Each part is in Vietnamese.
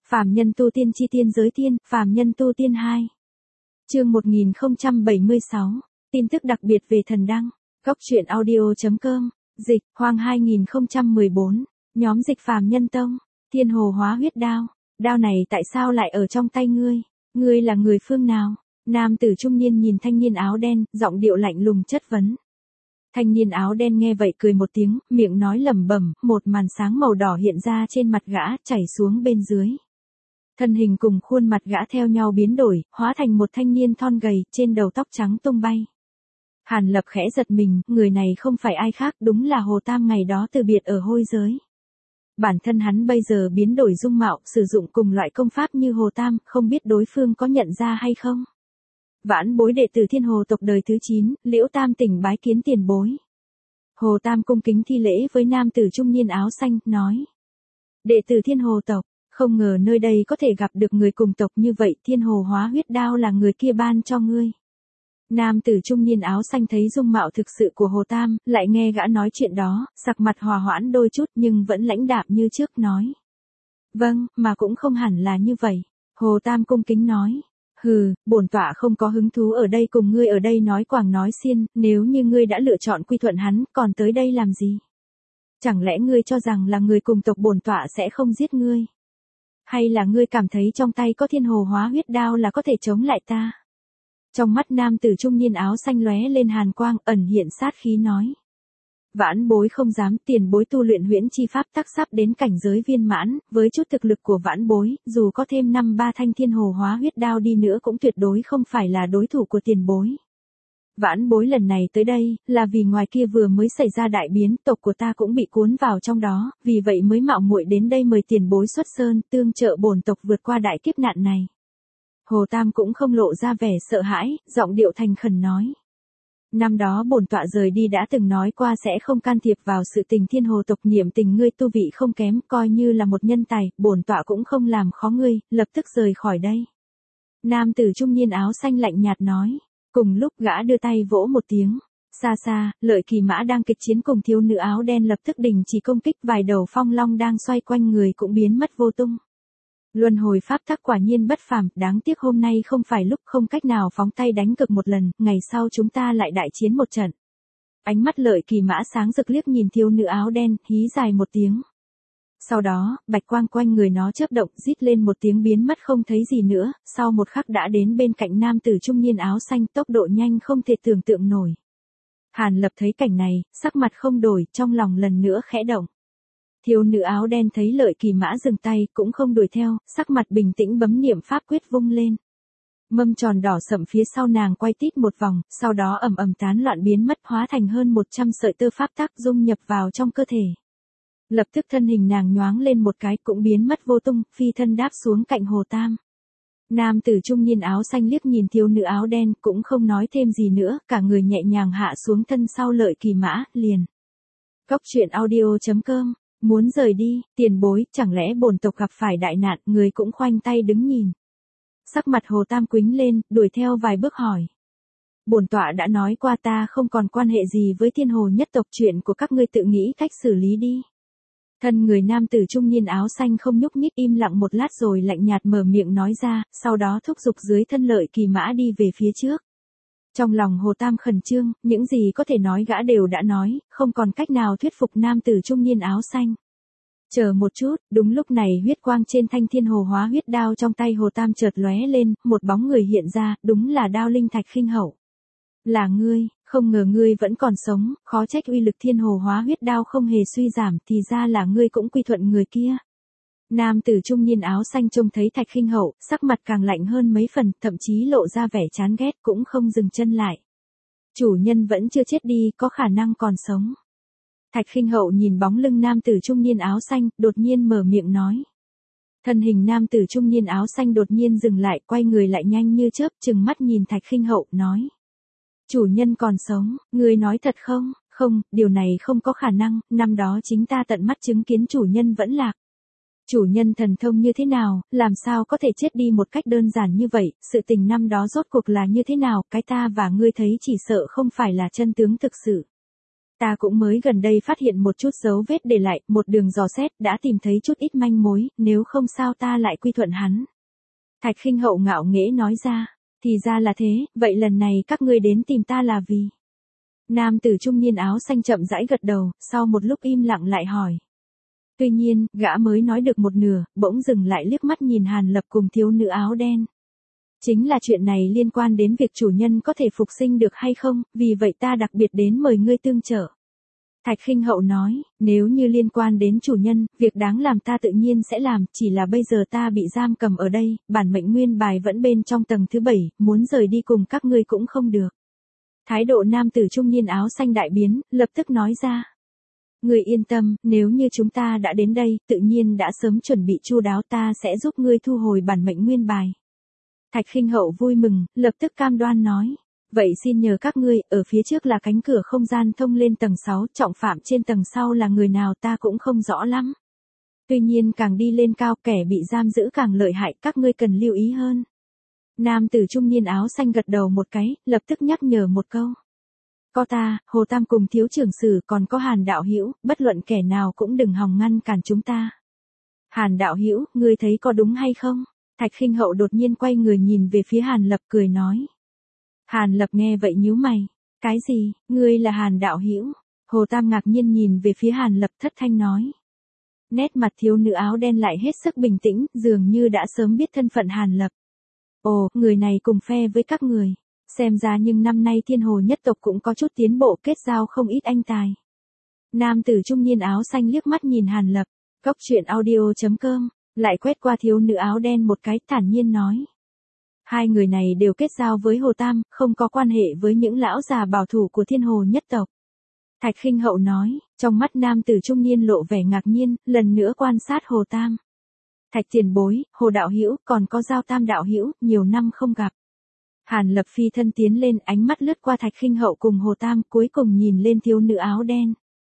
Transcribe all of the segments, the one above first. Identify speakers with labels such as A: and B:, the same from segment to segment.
A: Phàm nhân tu tiên chi tiên giới tiên, phàm nhân tu tiên 2. Chương 1076, tin tức đặc biệt về thần đăng, góc truyện audio.com, dịch, Hoang 2014, nhóm dịch phàm nhân tông, thiên hồ hóa huyết đao, đao này tại sao lại ở trong tay ngươi, ngươi là người phương nào? Nam tử trung niên nhìn thanh niên áo đen, giọng điệu lạnh lùng chất vấn. Thanh niên áo đen nghe vậy cười một tiếng, miệng nói lẩm bẩm, một màn sáng màu đỏ hiện ra trên mặt gã, chảy xuống bên dưới. Thân hình cùng khuôn mặt gã theo nhau biến đổi, hóa thành một thanh niên thon gầy, trên đầu tóc trắng tung bay. Hàn Lập khẽ giật mình, người này không phải ai khác, đúng là Hồ Tam ngày đó từ biệt ở hôi giới. Bản thân hắn bây giờ biến đổi dung mạo, sử dụng cùng loại công pháp như Hồ Tam, không biết đối phương có nhận ra hay không. Vãn bối đệ tử Thiên Hồ tộc đời thứ 9, Liễu Tam tỉnh bái kiến tiền bối. Hồ Tam cung kính thi lễ với nam tử trung niên áo xanh, nói. Đệ tử Thiên Hồ tộc, không ngờ nơi đây có thể gặp được người cùng tộc như vậy, Thiên Hồ hóa huyết đao là người kia ban cho ngươi. Nam tử trung niên áo xanh thấy dung mạo thực sự của Hồ Tam, lại nghe gã nói chuyện đó, sắc mặt hòa hoãn đôi chút nhưng vẫn lãnh đạm như trước nói. Vâng, mà cũng không hẳn là như vậy. Hồ Tam cung kính nói. Hừ, bổn tọa không có hứng thú ở đây cùng ngươi ở đây nói quàng nói xiên, nếu như ngươi đã lựa chọn quy thuận hắn, còn tới đây làm gì? Chẳng lẽ ngươi cho rằng là người cùng tộc bổn tọa sẽ không giết ngươi? Hay là ngươi cảm thấy trong tay có thiên hồ hóa huyết đao là có thể chống lại ta? Trong mắt nam tử trung niên áo xanh lóe lên hàn quang, ẩn hiện sát khí nói. Vãn bối không dám, tiền bối tu luyện huyễn chi pháp tắc sắp đến cảnh giới viên mãn, với chút thực lực của vãn bối, dù có thêm 5-3 thanh thiên hồ hóa huyết đao đi nữa cũng tuyệt đối không phải là đối thủ của tiền bối. Vãn bối lần này tới đây, là vì ngoài kia vừa mới xảy ra đại biến, tộc của ta cũng bị cuốn vào trong đó, vì vậy mới mạo muội đến đây mời tiền bối xuất sơn, tương trợ bổn tộc vượt qua đại kiếp nạn này. Hồ Tam cũng không lộ ra vẻ sợ hãi, giọng điệu thành khẩn nói. Năm đó bổn tọa rời đi đã từng nói qua sẽ không can thiệp vào sự tình Thiên Hồ tộc, niệm tình ngươi tu vị không kém, coi như là một nhân tài, bổn tọa cũng không làm khó ngươi, lập tức rời khỏi đây. Nam tử trung niên áo xanh lạnh nhạt nói, cùng lúc gã đưa tay vỗ một tiếng. Xa xa, Lợi Kỳ Mã đang kịch chiến cùng thiếu nữ áo đen lập tức đình chỉ công kích, vài đầu phong long đang xoay quanh người cũng biến mất vô tung. Luân hồi pháp tắc quả nhiên bất phàm, đáng tiếc hôm nay không phải lúc, không cách nào phóng tay đánh cực một lần, ngày sau chúng ta lại đại chiến một trận. Ánh mắt Lợi Kỳ Mã sáng rực liếc nhìn thiếu nữ áo đen, hí dài một tiếng. Sau đó, bạch quang quanh người nó chớp động, rít lên một tiếng biến mất không thấy gì nữa, sau một khắc đã đến bên cạnh nam tử trung niên áo xanh, tốc độ nhanh không thể tưởng tượng nổi. Hàn Lập thấy cảnh này, sắc mặt không đổi, trong lòng lần nữa khẽ động. Thiếu nữ áo đen thấy Lợi Kỳ Mã dừng tay, cũng không đuổi theo, sắc mặt bình tĩnh bấm niệm pháp quyết vung lên. Mâm tròn đỏ sậm phía sau nàng quay tít một vòng, sau đó ầm ầm tán loạn biến mất, hóa thành hơn 100 sợi tơ pháp tắc dung nhập vào trong cơ thể. Lập tức thân hình nàng nhoáng lên một cái cũng biến mất vô tung, phi thân đáp xuống cạnh Hồ Tam. Nam tử trung niên áo xanh liếc nhìn thiếu nữ áo đen, cũng không nói thêm gì nữa, cả người nhẹ nhàng hạ xuống thân sau Lợi Kỳ Mã, liền. Góc truyện audio.com. Muốn rời đi, tiền bối, chẳng lẽ bổn tộc gặp phải đại nạn, người cũng khoanh tay đứng nhìn. Sắc mặt Hồ Tam quĩnh lên, đuổi theo vài bước hỏi. Bổn tọa đã nói qua ta không còn quan hệ gì với Thiên Hồ nhất tộc, chuyện của các ngươi tự nghĩ cách xử lý đi. Thân người nam tử trung niên áo xanh không nhúc nhích, im lặng một lát rồi lạnh nhạt mở miệng nói ra, sau đó thúc giục dưới thân Lợi Kỳ Mã đi về phía trước. Trong lòng Hồ Tam khẩn trương, những gì có thể nói gã đều đã nói, không còn cách nào thuyết phục nam tử trung niên áo xanh. Chờ một chút, đúng lúc này huyết quang trên thanh thiên hồ hóa huyết đao trong tay Hồ Tam chợt lóe lên, một bóng người hiện ra, đúng là Đao Linh Thạch Khinh Hậu. Là ngươi, không ngờ ngươi vẫn còn sống, khó trách uy lực thiên hồ hóa huyết đao không hề suy giảm, thì ra là ngươi cũng quy thuận người kia. Nam tử trung niên áo xanh trông thấy Thạch Khinh Hậu, sắc mặt càng lạnh hơn mấy phần, thậm chí lộ ra vẻ chán ghét, cũng không dừng chân lại. Chủ nhân vẫn chưa chết đi, có khả năng còn sống. Thạch Khinh Hậu nhìn bóng lưng nam tử trung niên áo xanh, đột nhiên mở miệng nói. Thân hình nam tử trung niên áo xanh đột nhiên dừng lại, quay người lại nhanh như chớp, trừng mắt nhìn Thạch Khinh Hậu, nói. Chủ nhân còn sống, ngươi nói thật không? Không, điều này không có khả năng, năm đó chính ta tận mắt chứng kiến chủ nhân vẫn lạc. Chủ nhân thần thông như thế nào, làm sao có thể chết đi một cách đơn giản như vậy, sự tình năm đó rốt cuộc là như thế nào, cái ta và ngươi thấy chỉ sợ không phải là chân tướng thực sự. Ta cũng mới gần đây phát hiện một chút dấu vết để lại, một đường dò xét, đã tìm thấy chút ít manh mối, nếu không sao ta lại quy thuận hắn. Thạch Khinh Hậu ngạo nghễ nói ra, thì ra là thế, vậy lần này các ngươi đến tìm ta là vì... Nam tử trung niên áo xanh chậm rãi gật đầu, sau một lúc im lặng lại hỏi. Tuy nhiên, gã mới nói được một nửa, bỗng dừng lại liếc mắt nhìn Hàn Lập cùng thiếu nữ áo đen. Chính là chuyện này liên quan đến việc chủ nhân có thể phục sinh được hay không, vì vậy ta đặc biệt đến mời ngươi tương trợ. Thạch Khinh Hậu nói, nếu như liên quan đến chủ nhân, việc đáng làm ta tự nhiên sẽ làm, chỉ là bây giờ ta bị giam cầm ở đây, bản mệnh nguyên bài vẫn bên trong tầng thứ 7, muốn rời đi cùng các ngươi cũng không được. Thái độ nam tử trung niên áo xanh đại biến, lập tức nói ra. Ngươi yên tâm, nếu như chúng ta đã đến đây, tự nhiên đã sớm chuẩn bị chu đáo, ta sẽ giúp ngươi thu hồi bản mệnh nguyên bài. Thạch Khinh Hậu vui mừng, lập tức cam đoan nói. Vậy xin nhờ các ngươi, ở phía trước là cánh cửa không gian thông lên tầng 6, trọng phạm trên tầng sau là người nào ta cũng không rõ lắm. Tuy nhiên càng đi lên cao kẻ bị giam giữ càng lợi hại, các ngươi cần lưu ý hơn. Nam tử trung niên áo xanh gật đầu một cái, lập tức nhắc nhở một câu. Có ta, Hồ Tam cùng thiếu trưởng sử còn có Hàn đạo hữu, bất luận kẻ nào cũng đừng hòng ngăn cản chúng ta. Hàn đạo hữu, ngươi thấy có đúng hay không? Thạch Khinh Hậu đột nhiên quay người nhìn về phía Hàn Lập cười nói. Hàn Lập nghe vậy nhíu mày. Cái gì, ngươi là Hàn đạo hữu? Hồ Tam ngạc nhiên nhìn về phía Hàn Lập thất thanh nói. Nét mặt thiếu nữ áo đen lại hết sức bình tĩnh, dường như đã sớm biết thân phận Hàn Lập. Ồ, người này cùng phe với các người. Xem ra nhưng năm nay Thiên Hồ nhất tộc cũng có chút tiến bộ, kết giao không ít anh tài. Nam tử trung niên áo xanh liếc mắt nhìn Hàn Lập. Cốc truyện audio.com, lại quét qua thiếu nữ áo đen một cái, thản nhiên nói. Hai người này đều kết giao với Hồ Tam, không có quan hệ với những lão già bảo thủ của Thiên Hồ nhất tộc. Thạch Khinh Hậu nói, trong mắt nam tử trung niên lộ vẻ ngạc nhiên, lần nữa quan sát Hồ Tam. Thạch tiền bối, Hồ đạo hữu, còn có Giao Tam đạo hữu, nhiều năm không gặp. Hàn Lập phi thân tiến lên, ánh mắt lướt qua Thạch Khinh Hậu cùng Hồ Tam, cuối cùng nhìn lên thiếu nữ áo đen.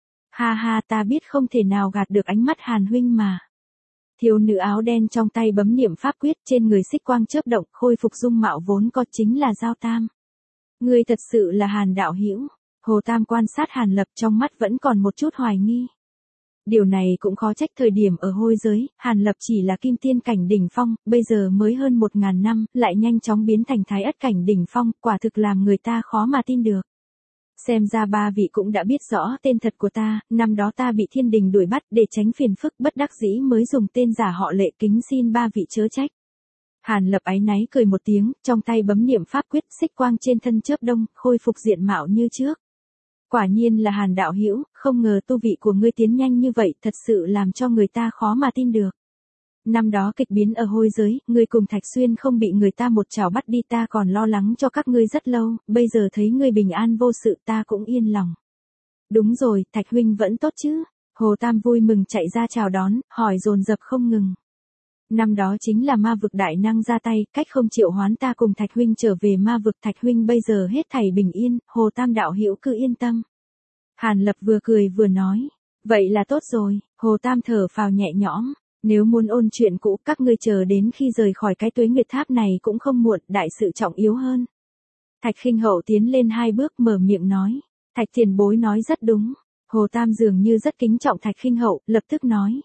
A: Ha ha, ta biết không thể nào gạt được ánh mắt Hàn huynh mà. Thiếu nữ áo đen trong tay bấm niệm pháp quyết, trên người xích quang chớp động, khôi phục dung mạo vốn có, chính là Giao Tam. Ngươi thật sự là Hàn đạo hữu? Hồ Tam quan sát Hàn Lập, trong mắt vẫn còn một chút hoài nghi. Điều này cũng khó trách, thời điểm ở hôi giới, Hàn Lập chỉ là kim tiên cảnh đỉnh phong, bây giờ mới hơn 1000 năm, lại nhanh chóng biến thành thái ất cảnh đỉnh phong, quả thực làm người ta khó mà tin được. Xem ra ba vị cũng đã biết rõ tên thật của ta, năm đó ta bị thiên đình đuổi bắt, để tránh phiền phức bất đắc dĩ mới dùng tên giả họ Lệ, kính xin ba vị chớ trách. Hàn Lập áy náy cười một tiếng, trong tay bấm niệm pháp quyết, xích quang trên thân chớp đông, khôi phục diện mạo như trước. Quả nhiên là Hàn đạo hữu, không ngờ tu vị của ngươi tiến nhanh như vậy, thật sự làm cho người ta khó mà tin được. Năm đó kịch biến ở hôi giới, ngươi cùng Thạch Xuyên không bị người ta một chảo bắt đi, ta còn lo lắng cho các ngươi rất lâu, bây giờ thấy ngươi bình an vô sự ta cũng yên lòng. Đúng rồi, Thạch huynh vẫn tốt chứ? Hồ Tam vui mừng chạy ra chào đón, hỏi dồn dập không ngừng. Năm đó chính là ma vực đại năng ra tay, cách không triệu hoán ta cùng Thạch huynh trở về ma vực, Thạch huynh bây giờ hết thảy bình yên, Hồ Tam đạo hữu cứ yên tâm. Hàn Lập vừa cười vừa nói, vậy là tốt rồi. Hồ Tam thở phào nhẹ nhõm, nếu muốn ôn chuyện cũ, các ngươi chờ đến khi rời khỏi cái Tuế Nguyệt Tháp này cũng không muộn, đại sự trọng yếu hơn. Thạch Khinh Hậu tiến lên 2 bước mở miệng nói, Thạch tiền bối nói rất đúng. Hồ Tam dường như rất kính trọng Thạch Khinh Hậu, lập tức nói.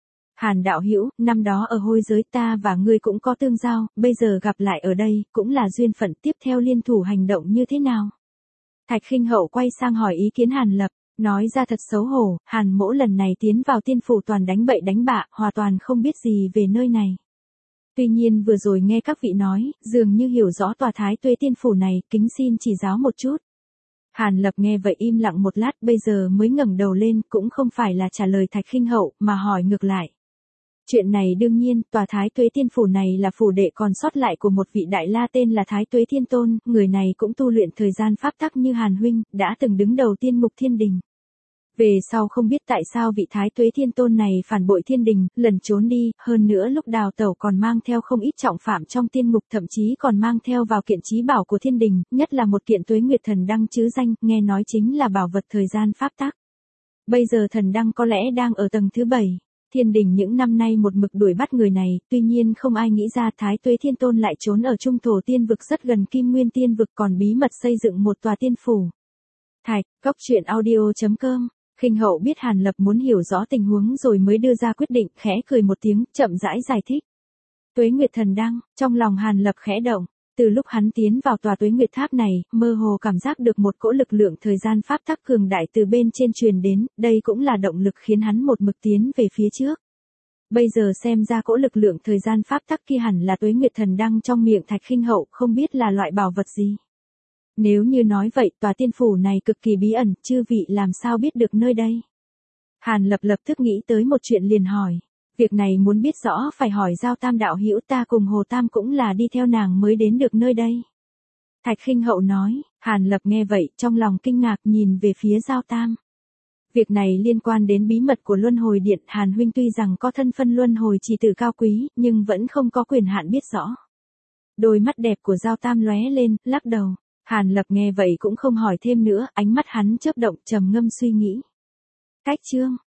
A: Hàn đạo hữu, năm đó ở hôi giới ta và ngươi cũng có tương giao, bây giờ gặp lại ở đây, cũng là duyên phận, tiếp theo liên thủ hành động như thế nào? Thạch Khinh Hậu quay sang hỏi ý kiến Hàn Lập, nói ra thật xấu hổ, Hàn mỗ lần này tiến vào tiên phủ toàn đánh bậy đánh bạ, hoàn toàn không biết gì về nơi này. Tuy nhiên vừa rồi nghe các vị nói, dường như hiểu rõ tòa Thái Tuế tiên phủ này, kính xin chỉ giáo một chút. Hàn Lập nghe vậy im lặng một lát, bây giờ mới ngẩng đầu lên, cũng không phải là trả lời Thạch Khinh Hậu, mà hỏi ngược lại. Chuyện này đương nhiên, tòa Thái Tuế tiên phủ này là phủ đệ còn sót lại của một vị đại la tên là Thái Tuế Thiên Tôn, người này cũng tu luyện thời gian pháp tắc như Hàn huynh, đã từng đứng đầu tiên mục thiên đình. Về sau không biết tại sao vị Thái Tuế Thiên Tôn này phản bội thiên đình, lần trốn đi, hơn nữa lúc đào tẩu còn mang theo không ít trọng phạm trong tiên ngục, thậm chí còn mang theo vào kiện chí bảo của thiên đình, nhất là một kiện Tuế Nguyệt Thần Đăng chứ danh, nghe nói chính là bảo vật thời gian pháp tắc. Bây giờ thần đăng có lẽ đang ở tầng thứ 7. Thiên đình những năm nay một mực đuổi bắt người này, tuy nhiên không ai nghĩ ra Thái Tuế Thiên Tôn lại trốn ở trung thổ tiên vực rất gần Kim Nguyên tiên vực, còn bí mật xây dựng một tòa tiên phủ. Thạch, Cốc truyện audio.com. Khinh Hậu biết Hàn Lập muốn hiểu rõ tình huống rồi mới đưa ra quyết định, khẽ cười một tiếng, chậm rãi giải thích. Tuế Nguyệt Thần Đăng, trong lòng Hàn Lập khẽ động. Từ lúc hắn tiến vào tòa Tuế Nguyệt Tháp này, mơ hồ cảm giác được một cỗ lực lượng thời gian pháp tắc cường đại từ bên trên truyền đến, đây cũng là động lực khiến hắn một mực tiến về phía trước. Bây giờ xem ra cỗ lực lượng thời gian pháp tắc kia hẳn là Tuế Nguyệt Thần Đăng trong miệng Thạch Khinh Hậu, không biết là loại bảo vật gì. Nếu như nói vậy, tòa tiên phủ này cực kỳ bí ẩn, chư vị làm sao biết được nơi đây? Hàn Lập lập tức nghĩ tới một chuyện liền hỏi. Việc này muốn biết rõ phải hỏi Giao Tam đạo hữu, ta cùng Hồ Tam cũng là đi theo nàng mới đến được nơi đây. Thạch Khinh Hậu nói. Hàn Lập nghe vậy, trong lòng kinh ngạc nhìn về phía Giao Tam. Việc này liên quan đến bí mật của Luân Hồi Điện, Hàn huynh tuy rằng có thân phân Luân Hồi chỉ tử cao quý, nhưng vẫn không có quyền hạn biết rõ. Đôi mắt đẹp của Giao Tam lóe lên, lắc đầu. Hàn Lập nghe vậy cũng không hỏi thêm nữa, ánh mắt hắn chớp động, trầm ngâm suy nghĩ. Cách chương